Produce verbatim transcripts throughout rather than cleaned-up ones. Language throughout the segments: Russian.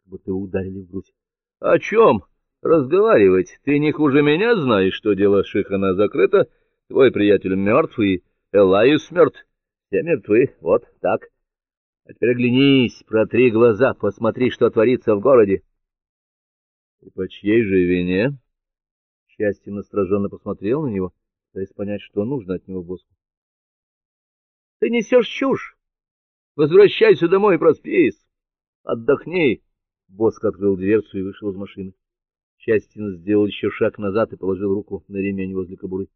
будто его ударили в грудь. — О чем разговаривать? Ты не хуже меня знаешь, что дело Шихана закрыто. Твой приятель мертв, и Элайус мертв. Все мертвы, вот так. А теперь оглянись, протри глаза, посмотри, что творится в городе. — И по чьей же вине? Счастье настороженно посмотрел на него, пытаясь понять, что нужно от него боссу. — Ты несешь чушь. Возвращайся домой и проспись. Отдохни. Боск открыл дверцу и вышел из машины. Счастье сделал еще шаг назад и положил руку на ремень возле кобуры.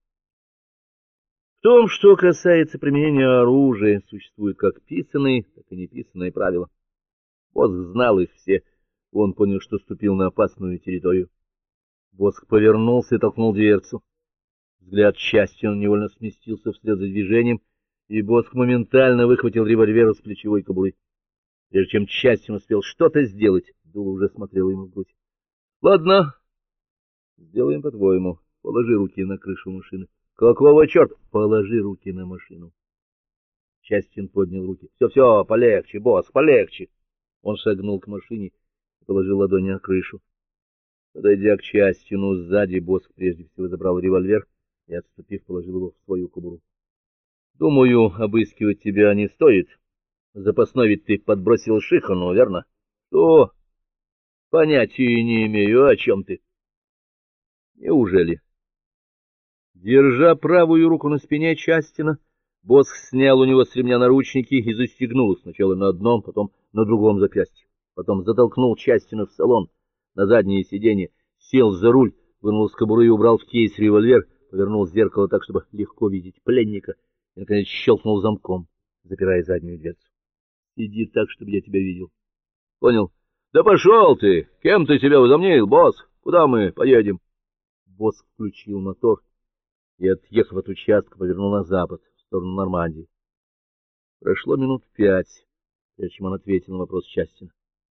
В том, что касается применения оружия, существуют как писанные, так и неписанные правила. Боск знал их все. Он понял, что ступил на опасную территорию. Боск повернулся и толкнул дверцу. Взгляд Счастья невольно сместился вслед за движением, и Боск моментально выхватил револьвер из плечевой кобуры. Прежде чем Счастье успел что-то сделать, дуло уже смотрело ему в грудь. — Ладно, сделаем по-твоему. Положи руки на крышу машины. — Какого черта? Положи руки на машину. Счастье поднял руки. — Все-все, полегче, Боск, полегче. Он шагнул к машине и положил ладони на крышу. Подойдя к Счастью сзади, Боск прежде всего забрал револьвер и, отступив, положил его в свою кобуру. — Думаю, обыскивать тебя не стоит. Запасной ведь ты подбросил Шихану, верно? — Что? — Понятия не имею, о чем ты. — Неужели? Держа правую руку на спине Частина, Боск снял у него с ремня наручники и застегнул их сначала на одном, потом на другом запястье. Потом затолкнул Частина в салон, на заднее сиденье, сел за руль, вынул из кобуры и убрал в кейс револьвер, повернул зеркало так, чтобы легко видеть пленника, и, наконец, щелкнул замком, запирая заднюю дверцу. — Иди так, чтобы я тебя видел. — Понял. — Да пошел ты! Кем ты себя возомнил, босс? Куда мы поедем? Босс включил мотор и, отъехав от участка, повернул на запад, в сторону Нормандии. Прошло минут пять, прежде чем он ответил на вопрос Частина.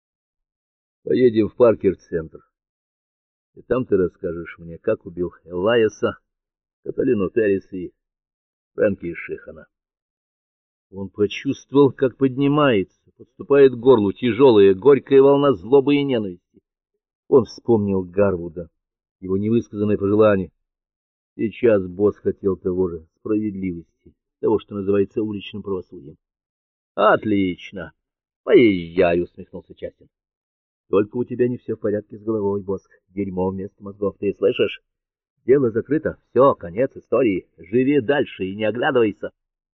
— Поедем в Паркер-центр, и там ты расскажешь мне, как убил Элайаса, Каталину Перрис и Фрэнки Шихана. Он почувствовал, как поднимается, подступает к горлу тяжелая, горькая волна злобы и ненависти. Он вспомнил Гарвуда, его невысказанное пожелание. Сейчас босс хотел того же, справедливости, того, что называется уличным правосудием. — Отлично! Поезжай, — усмехнулся Частин. — Только у тебя не все в порядке с головой, босс. Дерьмо вместо мозгов, ты слышишь? Дело закрыто. Все, конец истории. Живи дальше и не оглядывайся.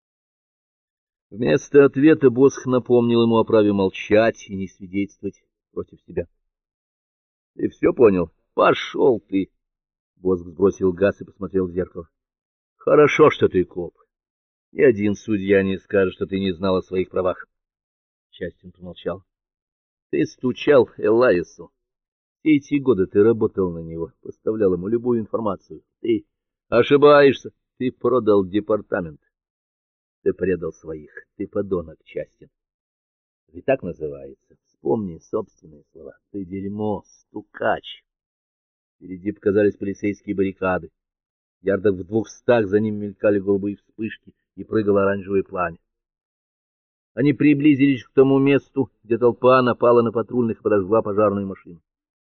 Вместо ответа Босх напомнил ему о праве молчать и не свидетельствовать против себя. — Ты все понял? Пошел ты! Босх сбросил газ и посмотрел в зеркало. — Хорошо, что ты коп. Ни один судья не скажет, что ты не знал о своих правах. Частин помолчал. — Ты стучал Элайасу. Все эти годы ты работал на него, поставлял ему любую информацию. Ты ошибаешься. Ты продал департамент. Ты предал своих. Ты подонок, Частин. Ведь так называется. Вспомни собственные слова. Ты дерьмо, стукач. Впереди показались полицейские баррикады. Ярдах в двухстах за ним мелькали голубые вспышки и прыгало оранжевое пламя. Они приблизились к тому месту, где толпа напала на патрульных и подожгла пожарную машину.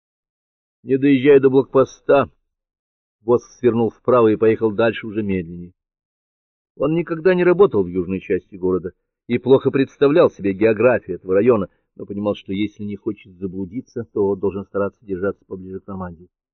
Не доезжая до блокпоста, Босх свернул вправо и поехал дальше уже медленнее. Он никогда не работал в южной части города и плохо представлял себе географию этого района, но понимал, что если не хочет заблудиться, то должен стараться держаться поближе к Нормандии.